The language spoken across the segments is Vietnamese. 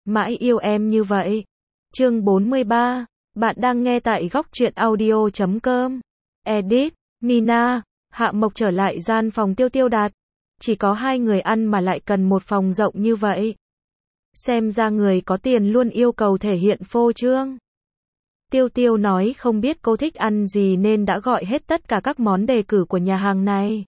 mãi yêu em như vậy. Chương 43, bạn đang nghe tại góc truyện audio.com. Edit, Mina. Hạ Mộc trở lại gian phòng Tiêu Tiêu đặt. Chỉ có hai người ăn mà lại cần một phòng rộng như vậy. Xem ra người có tiền luôn yêu cầu thể hiện phô trương. Tiêu Tiêu nói không biết cô thích ăn gì nên đã gọi hết tất cả các món đề cử của nhà hàng này.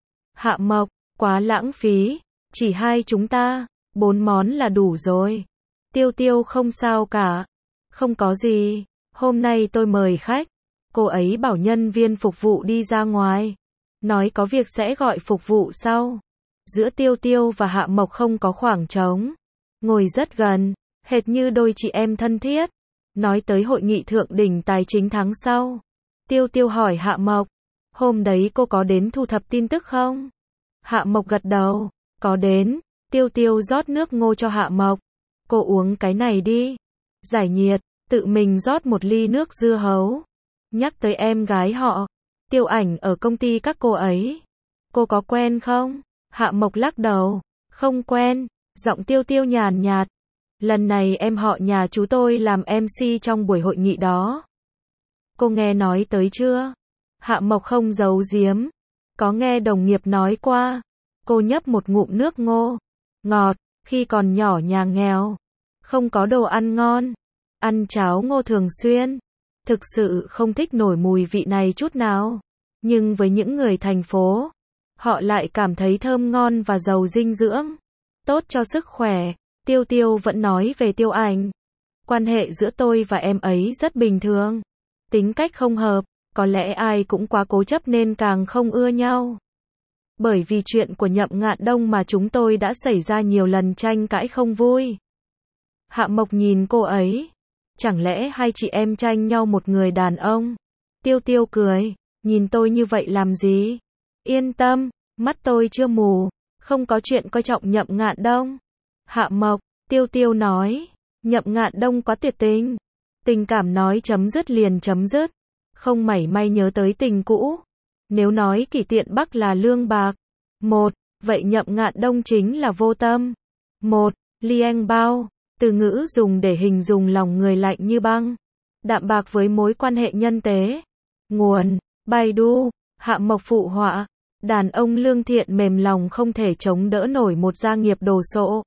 Hạ Mộc, quá lãng phí, chỉ hai chúng ta, 4 món là đủ rồi. Tiêu Tiêu không sao cả. Không có gì, hôm nay tôi mời khách. Cô ấy bảo nhân viên phục vụ đi ra ngoài. Nói có việc sẽ gọi phục vụ sau. Giữa Tiêu Tiêu và Hạ Mộc không có khoảng trống. Ngồi rất gần, hệt như đôi chị em thân thiết. Nói tới hội nghị thượng đỉnh tài chính tháng sau. Tiêu Tiêu hỏi Hạ Mộc, hôm đấy cô có đến thu thập tin tức không? Hạ Mộc gật đầu, có đến. Tiêu Tiêu rót nước ngô cho Hạ Mộc. Cô uống cái này đi. Giải nhiệt, tự mình rót một ly nước dưa hấu. Nhắc tới em gái họ, Tiêu Ảnh ở công ty các cô ấy. Cô có quen không? Hạ Mộc lắc đầu, không quen. Giọng Tiêu Tiêu nhàn nhạt. Lần này em họ nhà chú tôi làm MC trong buổi hội nghị đó. Cô nghe nói tới chưa? Hạ Mộc không giấu giếm. Có nghe đồng nghiệp nói qua. Cô nhấp một ngụm nước ngô. Ngọt, khi còn nhỏ nhà nghèo. Không có đồ ăn ngon. Ăn cháo ngô thường xuyên. Thực sự không thích nổi mùi vị này chút nào. Nhưng với những người thành phố, họ lại cảm thấy thơm ngon và giàu dinh dưỡng. Tốt cho sức khỏe. Tiêu Tiêu vẫn nói về Tiêu Ảnh. Quan hệ giữa tôi và em ấy rất bình thường. Tính cách không hợp, có lẽ ai cũng quá cố chấp nên càng không ưa nhau. Bởi vì chuyện của Nhậm Ngạn Đông mà chúng tôi đã xảy ra nhiều lần tranh cãi không vui. Hạ Mộc nhìn cô ấy. Chẳng lẽ hai chị em tranh nhau một người đàn ông? Tiêu Tiêu cười. Nhìn tôi như vậy làm gì? Yên tâm, mắt tôi chưa mù. Không có chuyện coi trọng Nhậm Ngạn Đông. Hạ Mộc, Tiêu Tiêu nói. Nhậm Ngạn Đông quá tuyệt tình. Tình cảm nói chấm dứt liền chấm dứt. Không mảy may nhớ tới tình cũ. Nếu nói Kỷ Tiện Bắc là lương bạc. Vậy Nhậm Ngạn Đông chính là vô tâm. Lieng bao. Từ ngữ dùng để hình dung lòng người lạnh như băng. Đạm bạc với mối quan hệ nhân tế. Nguồn, Baidu. Hạ Mộc phụ họa. Đàn ông lương thiện mềm lòng không thể chống đỡ nổi một gia nghiệp đồ sộ.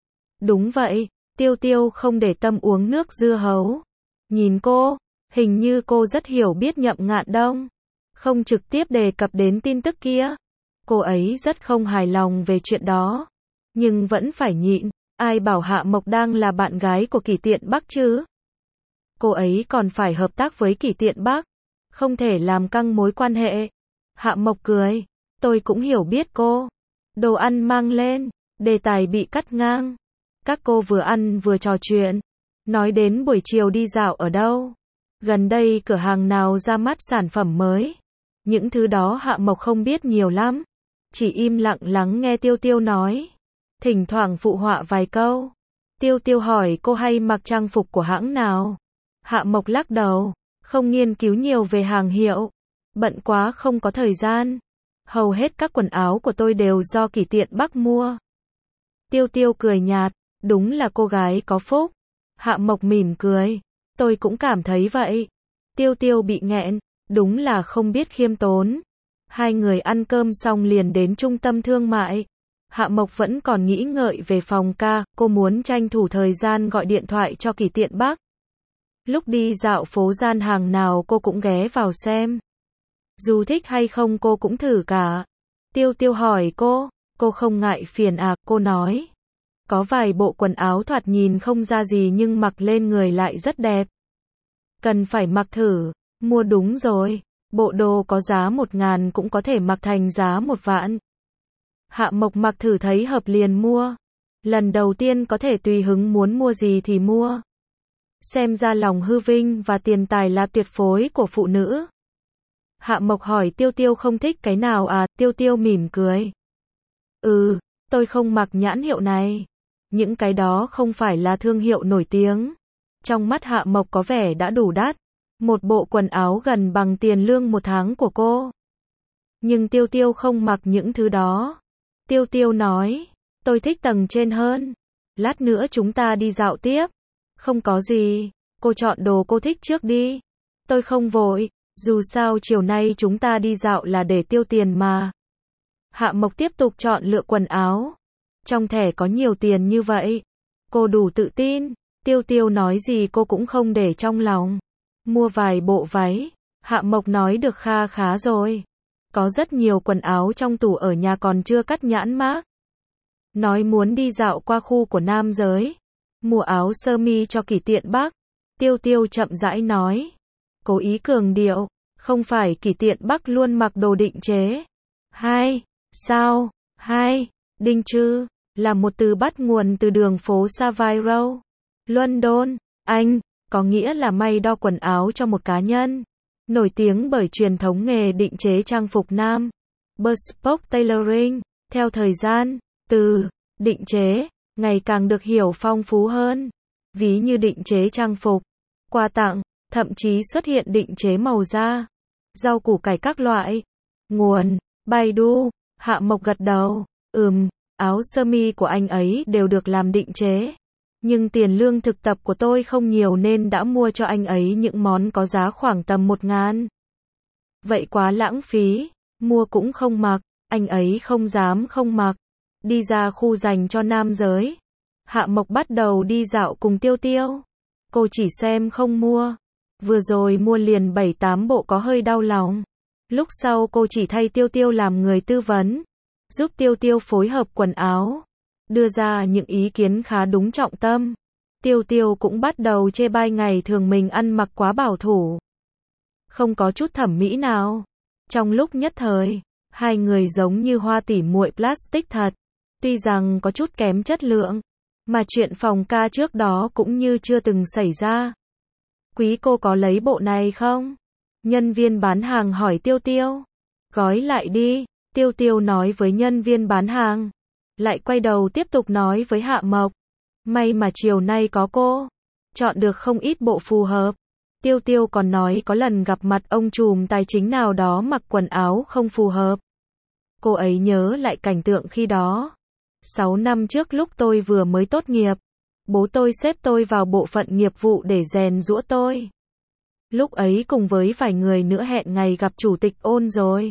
Đúng vậy, Tiêu Tiêu không để tâm uống nước dưa hấu. Nhìn cô, hình như cô rất hiểu biết Nhậm Ngạn Đông. Không trực tiếp đề cập đến tin tức kia. Cô ấy rất không hài lòng về chuyện đó. Nhưng vẫn phải nhịn. Ai bảo Hạ Mộc đang là bạn gái của Kỷ Tiện Bắc chứ? Cô ấy còn phải hợp tác với Kỷ Tiện Bắc. Không thể làm căng mối quan hệ. Hạ Mộc cười. Tôi cũng hiểu biết cô. Đồ ăn mang lên. Đề tài bị cắt ngang. Các cô vừa ăn vừa trò chuyện. Nói đến buổi chiều đi dạo ở đâu. Gần đây cửa hàng nào ra mắt sản phẩm mới. Những thứ đó Hạ Mộc không biết nhiều lắm. Chỉ im lặng lắng nghe Tiêu Tiêu nói. Thỉnh thoảng phụ họa vài câu. Tiêu Tiêu hỏi cô hay mặc trang phục của hãng nào. Hạ Mộc lắc đầu. Không nghiên cứu nhiều về hàng hiệu. Bận quá không có thời gian. Hầu hết các quần áo của tôi đều do Kỷ Tiện Bắc mua. Tiêu Tiêu cười nhạt. Đúng là cô gái có phúc. Hạ Mộc mỉm cười. Tôi cũng cảm thấy vậy. Tiêu Tiêu bị nghẹn. Đúng là không biết khiêm tốn. Hai người ăn cơm xong liền đến trung tâm thương mại. Hạ Mộc vẫn còn nghĩ ngợi về phòng ca. Cô muốn tranh thủ thời gian gọi điện thoại cho Kỷ Tiện Bắc. Lúc đi dạo phố gian hàng nào cô cũng ghé vào xem. Dù thích hay không cô cũng thử cả. Tiêu Tiêu hỏi cô. Cô không ngại phiền à, cô nói. Có vài bộ quần áo thoạt nhìn không ra gì nhưng mặc lên người lại rất đẹp. Cần phải mặc thử. Mua đúng rồi. Bộ đồ có giá 1.000 cũng có thể mặc thành giá 1 vạn. Hạ Mộc mặc thử thấy hợp liền mua. Lần đầu tiên có thể tùy hứng muốn mua gì thì mua. Xem ra lòng hư vinh và tiền tài là tuyệt phối của phụ nữ. Hạ Mộc hỏi Tiêu Tiêu không thích cái nào à, Tiêu Tiêu mỉm cười. Tôi không mặc nhãn hiệu này. Những cái đó không phải là thương hiệu nổi tiếng. Trong mắt Hạ Mộc có vẻ đã đủ đắt. Một bộ quần áo gần bằng tiền lương 1 tháng của cô. Nhưng Tiêu Tiêu không mặc những thứ đó. Tiêu Tiêu nói, tôi thích tầng trên hơn. Lát nữa chúng ta đi dạo tiếp. Không có gì, cô chọn đồ cô thích trước đi. Tôi không vội, dù sao chiều nay chúng ta đi dạo là để tiêu tiền mà. Hạ Mộc tiếp tục chọn lựa quần áo. Trong thẻ có nhiều tiền như vậy. Cô đủ tự tin, Tiêu Tiêu nói gì cô cũng không để trong lòng. Mua vài bộ váy, Hạ Mộc nói được kha khá rồi. Có rất nhiều quần áo trong tủ ở nhà còn chưa cắt nhãn mác. Nói muốn đi dạo qua khu của nam giới. Mua áo sơ mi cho Kỷ Tiện Bắc. Tiêu Tiêu chậm rãi nói. Cố ý cường điệu, không phải Kỷ Tiện Bắc luôn mặc đồ định chế. Sao? Định chư, là một từ bắt nguồn từ đường phố Savile Row, London, Anh, có nghĩa là may đo quần áo cho một cá nhân. Nổi tiếng bởi truyền thống nghề định chế trang phục nam. Bespoke tailoring, theo thời gian, từ định chế ngày càng được hiểu phong phú hơn. Ví như định chế trang phục, quà tặng, thậm chí xuất hiện định chế màu da, rau củ cải các loại. Nguồn, Baidu. Hạ Mộc gật đầu. Áo sơ mi của anh ấy đều được làm định chế. Nhưng tiền lương thực tập của tôi không nhiều nên đã mua cho anh ấy những món có giá khoảng tầm 1.000. Vậy quá lãng phí, mua cũng không mặc, anh ấy không dám không mặc. Đi ra khu dành cho nam giới. Hạ Mộc bắt đầu đi dạo cùng Tiêu Tiêu. Cô chỉ xem không mua. Vừa rồi mua liền 7-8 bộ có hơi đau lòng. Lúc sau cô chỉ thay Tiêu Tiêu làm người tư vấn, giúp Tiêu Tiêu phối hợp quần áo, đưa ra những ý kiến khá đúng trọng tâm. Tiêu Tiêu cũng bắt đầu chê bai ngày thường mình ăn mặc quá bảo thủ, không có chút thẩm mỹ nào. Trong lúc nhất thời, hai người giống như hoa tỉ muội plastic thật, tuy rằng có chút kém chất lượng, mà chuyện phòng ca trước đó cũng như chưa từng xảy ra. Quý cô có lấy bộ này không? Nhân viên bán hàng hỏi Tiêu Tiêu. Gói lại đi, Tiêu Tiêu nói với nhân viên bán hàng. Lại quay đầu tiếp tục nói với Hạ Mộc. May mà chiều nay có cô. Chọn được không ít bộ phù hợp. Tiêu Tiêu còn nói có lần gặp mặt ông trùm tài chính nào đó mặc quần áo không phù hợp. Cô ấy nhớ lại cảnh tượng khi đó. 6 năm trước lúc tôi vừa mới tốt nghiệp, bố tôi xếp tôi vào bộ phận nghiệp vụ để rèn giũa tôi. Lúc ấy cùng với vài người nữa hẹn ngày gặp chủ tịch Ôn rồi.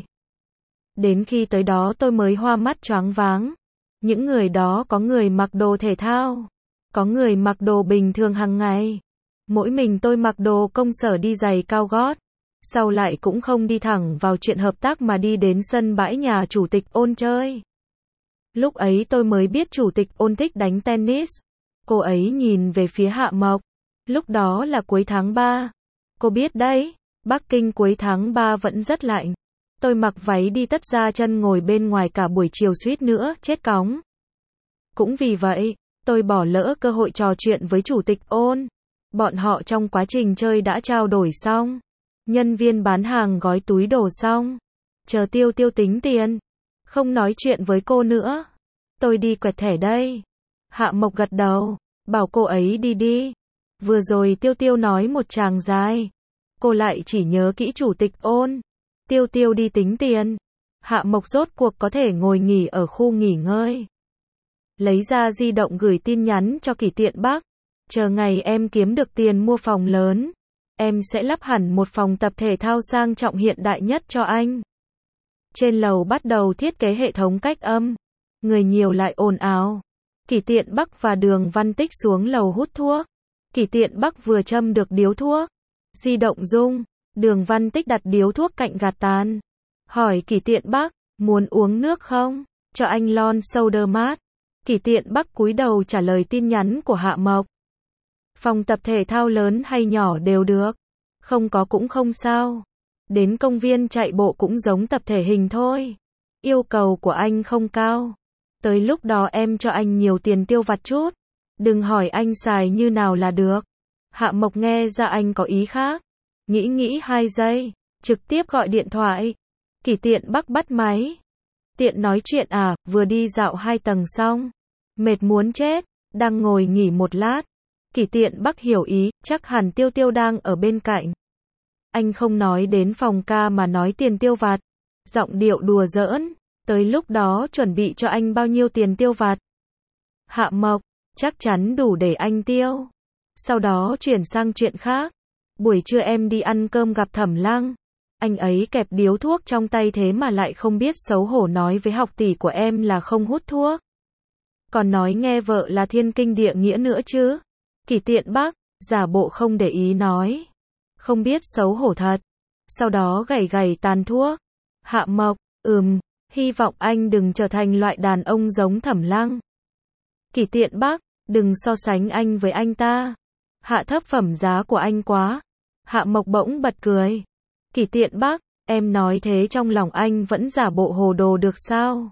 Đến khi tới đó tôi mới hoa mắt choáng váng. Những người đó có người mặc đồ thể thao, có người mặc đồ bình thường hàng ngày. Mỗi mình tôi mặc đồ công sở đi giày cao gót. Sau lại cũng không đi thẳng vào chuyện hợp tác mà đi đến sân bãi nhà chủ tịch Ôn chơi. Lúc ấy tôi mới biết chủ tịch Ôn thích đánh tennis. Cô ấy nhìn về phía Hạ Mộc. Lúc đó là cuối tháng 3. Cô biết đấy, Bắc Kinh cuối tháng 3 vẫn rất lạnh. Tôi mặc váy đi tất ra chân ngồi bên ngoài cả buổi chiều suýt nữa chết cóng. Cũng vì vậy, tôi bỏ lỡ cơ hội trò chuyện với chủ tịch Ôn. Bọn họ trong quá trình chơi đã trao đổi xong. Nhân viên bán hàng gói túi đồ xong. Chờ Tiêu Tiêu tính tiền. Không nói chuyện với cô nữa. Tôi đi quẹt thẻ đây. Hạ Mộc gật đầu, bảo cô ấy đi đi. Vừa rồi Tiêu Tiêu nói một tràng dài. Cô lại chỉ nhớ kỹ chủ tịch Ôn. Tiêu Tiêu đi tính tiền. Hạ Mộc rốt cuộc có thể ngồi nghỉ ở khu nghỉ ngơi. Lấy ra di động gửi tin nhắn cho Kỷ Tiện Bắc. Chờ ngày em kiếm được tiền mua phòng lớn, em sẽ lắp hẳn một phòng tập thể thao sang trọng hiện đại nhất cho anh. Trên lầu bắt đầu thiết kế hệ thống cách âm. Người nhiều lại ồn ào. Kỷ Tiện Bắc và Đường Văn Tích xuống lầu hút thuốc. Kỷ Tiện Bắc vừa châm được điếu thuốc. Di động rung. Đường Văn Tích đặt điếu thuốc cạnh gạt tàn. Hỏi Kỷ Tiện Bắc, muốn uống nước không? Cho anh lon soda mát. Kỷ Tiện Bắc cúi đầu trả lời tin nhắn của Hạ Mộc. Phòng tập thể thao lớn hay nhỏ đều được. Không có cũng không sao. Đến công viên chạy bộ cũng giống tập thể hình thôi. Yêu cầu của anh không cao. Tới lúc đó em cho anh nhiều tiền tiêu vặt chút. Đừng hỏi anh xài như nào là được. Hạ Mộc nghe ra anh có ý khác. Nghĩ 2 giây. Trực tiếp gọi điện thoại. Kỷ Tiện Bắc bắt máy. Tiện nói chuyện à, vừa đi dạo 2 tầng xong. Mệt muốn chết. Đang ngồi nghỉ một lát. Kỷ Tiện Bắc hiểu ý, chắc hẳn Tiêu Tiêu đang ở bên cạnh. Anh không nói đến phòng ca mà nói tiền tiêu vặt. Giọng điệu đùa giỡn. Tới lúc đó chuẩn bị cho anh bao nhiêu tiền tiêu vặt? Hạ Mộc, chắc chắn đủ để anh tiêu. Sau đó chuyển sang chuyện khác. Buổi trưa em đi ăn cơm gặp Thẩm Lăng. Anh ấy kẹp điếu thuốc trong tay thế mà lại không biết xấu hổ nói với học tỷ của em là không hút thuốc. Còn nói nghe vợ là thiên kinh địa nghĩa nữa chứ. Kỷ Tiện Bắc, giả bộ không để ý nói. Không biết xấu hổ thật. Sau đó gảy gảy tàn thuốc. Hạ Mộc, hy vọng anh đừng trở thành loại đàn ông giống Thẩm Lăng. Kỷ Tiện Bắc, đừng so sánh anh với anh ta. Hạ thấp phẩm giá của anh quá. Hạ Mộc bỗng bật cười. Kỷ Tiện Bắc, em nói thế trong lòng anh vẫn giả bộ hồ đồ được sao?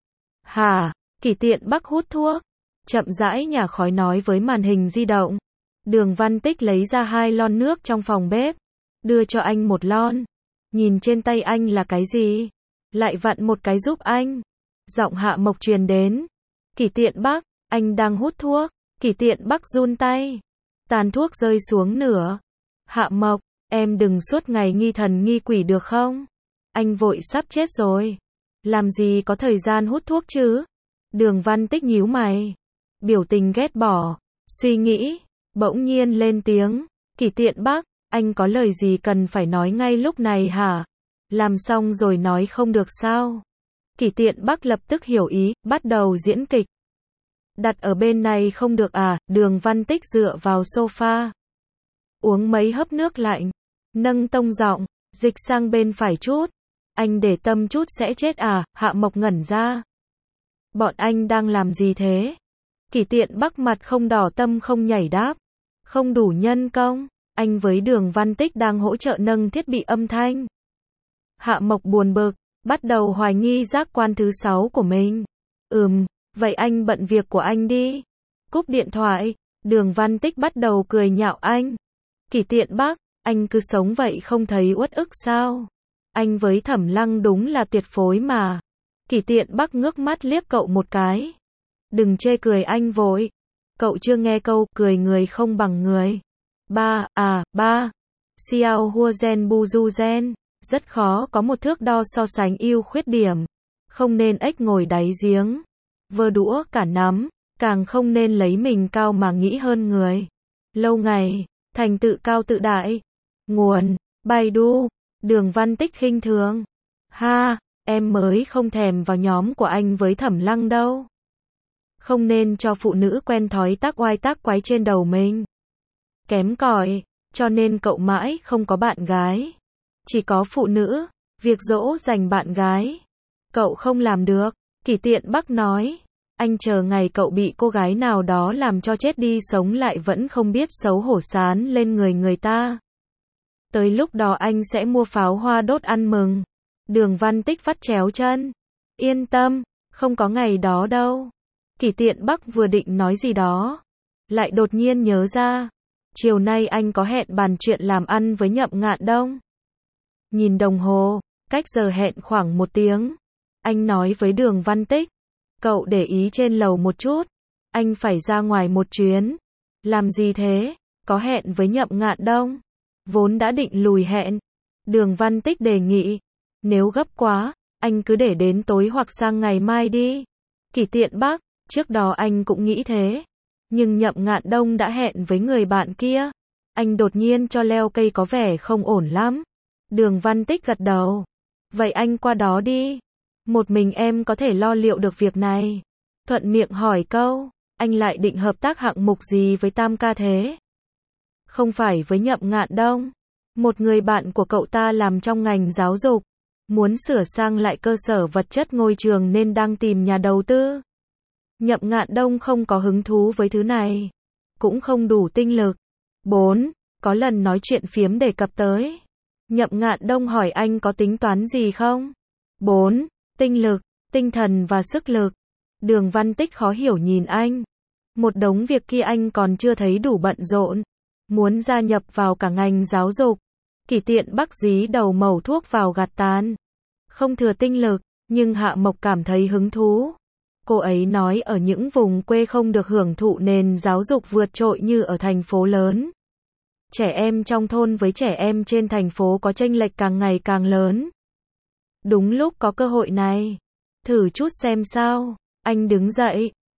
Hả? Kỷ Tiện Bắc hút thuốc, chậm rãi nhả khói nói với màn hình di động. Đường Văn Tích lấy ra 2 lon nước trong phòng bếp, đưa cho anh 1 lon. Nhìn trên tay anh là cái gì? Lại vặn một cái giúp anh. Giọng Hạ Mộc truyền đến. Kỷ Tiện Bắc, anh đang hút thuốc. Kỷ Tiện Bắc run tay. Tàn thuốc rơi xuống nửa. Hạ Mộc, em đừng suốt ngày nghi thần nghi quỷ được không? Anh vội sắp chết rồi. Làm gì có thời gian hút thuốc chứ? Đường Văn Tích nhíu mày. Biểu tình ghét bỏ. Suy nghĩ. Bỗng nhiên lên tiếng. Kỷ Tiện Bắc, anh có lời gì cần phải nói ngay lúc này hả? Làm xong rồi nói không được sao? Kỷ Tiện Bắc lập tức hiểu ý, bắt đầu diễn kịch. Đặt ở bên này không được à? Đường Văn Tích dựa vào sofa. Uống mấy hớp nước lạnh. Nâng tông giọng, dịch sang bên phải chút. Anh để tâm chút sẽ chết à? Hạ Mộc ngẩn ra. Bọn anh đang làm gì thế? Kỷ Tiện Bắc mặt không đỏ tâm không nhảy đáp. Không đủ nhân công. Anh với Đường Văn Tích đang hỗ trợ nâng thiết bị âm thanh. Hạ Mộc buồn bực, bắt đầu hoài nghi giác quan thứ 6 của mình. Vậy anh bận việc của anh đi. Cúp điện thoại, Đường Văn Tích bắt đầu cười nhạo anh. Kỷ Tiện Bắc, anh cứ sống vậy không thấy uất ức sao? Anh với Thẩm Lăng đúng là tuyệt phối mà. Kỷ Tiện Bắc ngước mắt liếc cậu một cái. Đừng chê cười anh vội. Cậu chưa nghe câu cười người không bằng người. Ba. Xiao Hua Gen Bu Du Gen. Rất khó có một thước đo so sánh ưu khuyết điểm. Không nên ếch ngồi đáy giếng. Vơ đũa cả nắm. Càng không nên lấy mình cao mà nghĩ hơn người. Lâu ngày, thành tự cao tự đại. Nguồn, Baidu. Đường Văn Tích khinh thường. Ha, em mới không thèm vào nhóm của anh với Thẩm Lăng đâu. Không nên cho phụ nữ quen thói tác oai tác quái trên đầu mình. Kém cỏi, cho nên cậu mãi không có bạn gái. Chỉ có phụ nữ, việc dỗ dành bạn gái. Cậu không làm được, Kỷ Tiện Bắc nói. Anh chờ ngày cậu bị cô gái nào đó làm cho chết đi sống lại vẫn không biết xấu hổ sán lên người ta. Tới lúc đó anh sẽ mua pháo hoa đốt ăn mừng. Đường Văn Tích vắt chéo chân. Yên tâm, không có ngày đó đâu. Kỷ Tiện Bắc vừa định nói gì đó, lại đột nhiên nhớ ra. Chiều nay anh có hẹn bàn chuyện làm ăn với Nhậm Ngạn Đông. Nhìn đồng hồ, cách giờ hẹn khoảng 1 tiếng. Anh nói với Đường Văn Tích. Cậu để ý trên lầu một chút. Anh phải ra ngoài một chuyến. Làm gì thế? Có hẹn với Nhậm Ngạn Đông. Vốn đã định lùi hẹn. Đường Văn Tích đề nghị. Nếu gấp quá, anh cứ để đến tối hoặc sang ngày mai đi. Kỷ Tiện Bắc, trước đó anh cũng nghĩ thế. Nhưng Nhậm Ngạn Đông đã hẹn với người bạn kia. Anh đột nhiên cho leo cây có vẻ không ổn lắm. Đường Văn Tích gật đầu. Vậy anh qua đó đi. Một mình em có thể lo liệu được việc này. Thuận miệng hỏi câu, anh lại định hợp tác hạng mục gì với Tam Ca thế? Không phải với Nhậm Ngạn Đông. Một người bạn của cậu ta làm trong ngành giáo dục. Muốn sửa sang lại cơ sở vật chất ngôi trường nên đang tìm nhà đầu tư. Nhậm Ngạn Đông không có hứng thú với thứ này. Cũng không đủ tinh lực. 4. Có lần nói chuyện phiếm đề cập tới. Nhậm Ngạn Đông hỏi anh có tính toán gì không? 4. Tinh lực, tinh thần và sức lực. Đường Văn Tích khó hiểu nhìn anh. Một đống việc kia anh còn chưa thấy đủ bận rộn. Muốn gia nhập vào cả ngành giáo dục. Kỷ Tiện Bắc dí đầu mẩu thuốc vào gạt tàn. Không thừa tinh lực, nhưng Hạ Mộc cảm thấy hứng thú. Cô ấy nói ở những vùng quê không được hưởng thụ nền giáo dục vượt trội như ở thành phố lớn. Trẻ em trong thôn với trẻ em trên thành phố có chênh lệch càng ngày càng lớn. Đúng lúc có cơ hội này. Thử chút xem sao. Anh đứng dậy.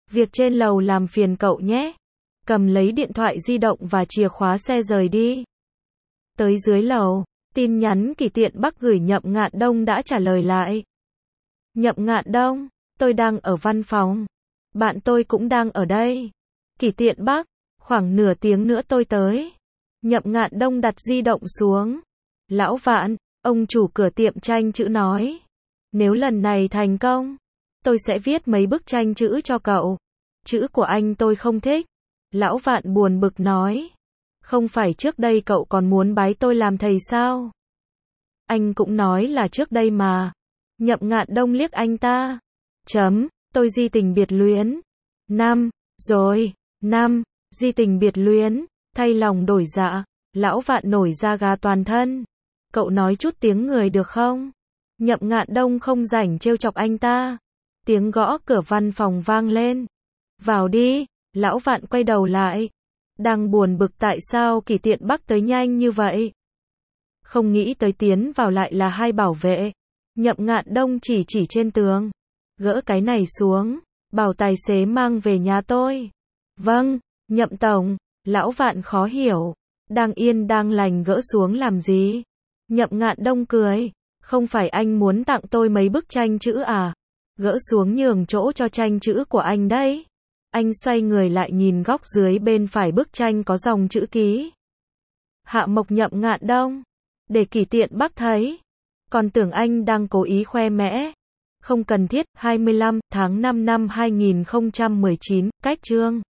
Việc trên lầu làm phiền cậu nhé. Cầm lấy điện thoại di động và chìa khóa xe rời đi. Tới dưới lầu, tin nhắn Kỷ Tiện Bắc gửi Nhậm Ngạn Đông đã trả lời lại. Nhậm Ngạn Đông, tôi đang ở văn phòng. Bạn tôi cũng đang ở đây. Kỷ Tiện Bắc, khoảng nửa tiếng nữa tôi tới. Nhậm Ngạn Đông đặt di động xuống. Lão Vạn, ông chủ cửa tiệm tranh chữ nói. Nếu lần này thành công, tôi sẽ viết mấy bức tranh chữ cho cậu. Chữ của anh tôi không thích. Lão Vạn buồn bực nói. Không phải trước đây cậu còn muốn bái tôi làm thầy sao? Anh cũng nói là trước đây mà. Nhậm Ngạn Đông liếc anh ta. Tôi di tình biệt luyến. Rồi, di tình biệt luyến, thay lòng đổi dạ. Lão Vạn nổi da gà toàn thân. Cậu nói chút tiếng người được không? Nhậm Ngạn Đông không rảnh trêu chọc anh ta. Tiếng gõ cửa văn phòng vang lên. Vào đi. Lão Vạn quay đầu lại. Đang buồn bực tại sao Kỷ Tiện Bắc tới nhanh như vậy. Không nghĩ tới tiến vào lại là hai bảo vệ. Nhậm Ngạn Đông chỉ trên tường. Gỡ cái này xuống. Bảo tài xế mang về nhà tôi. Vâng, Nhậm tổng. Lão Vạn khó hiểu. Đang yên đang lành gỡ xuống làm gì? Nhậm Ngạn Đông cười. Không phải anh muốn tặng tôi mấy bức tranh chữ à? Gỡ xuống nhường chỗ cho tranh chữ của anh đấy. Anh xoay người lại nhìn góc dưới bên phải bức tranh có dòng chữ ký. Hạ Mộc Nhậm Ngạn Đông. Để Kỷ Tiện Bắc thấy. Còn tưởng anh đang cố ý khoe mẽ. Không cần thiết. 25 tháng 5 năm 2019, cách chương.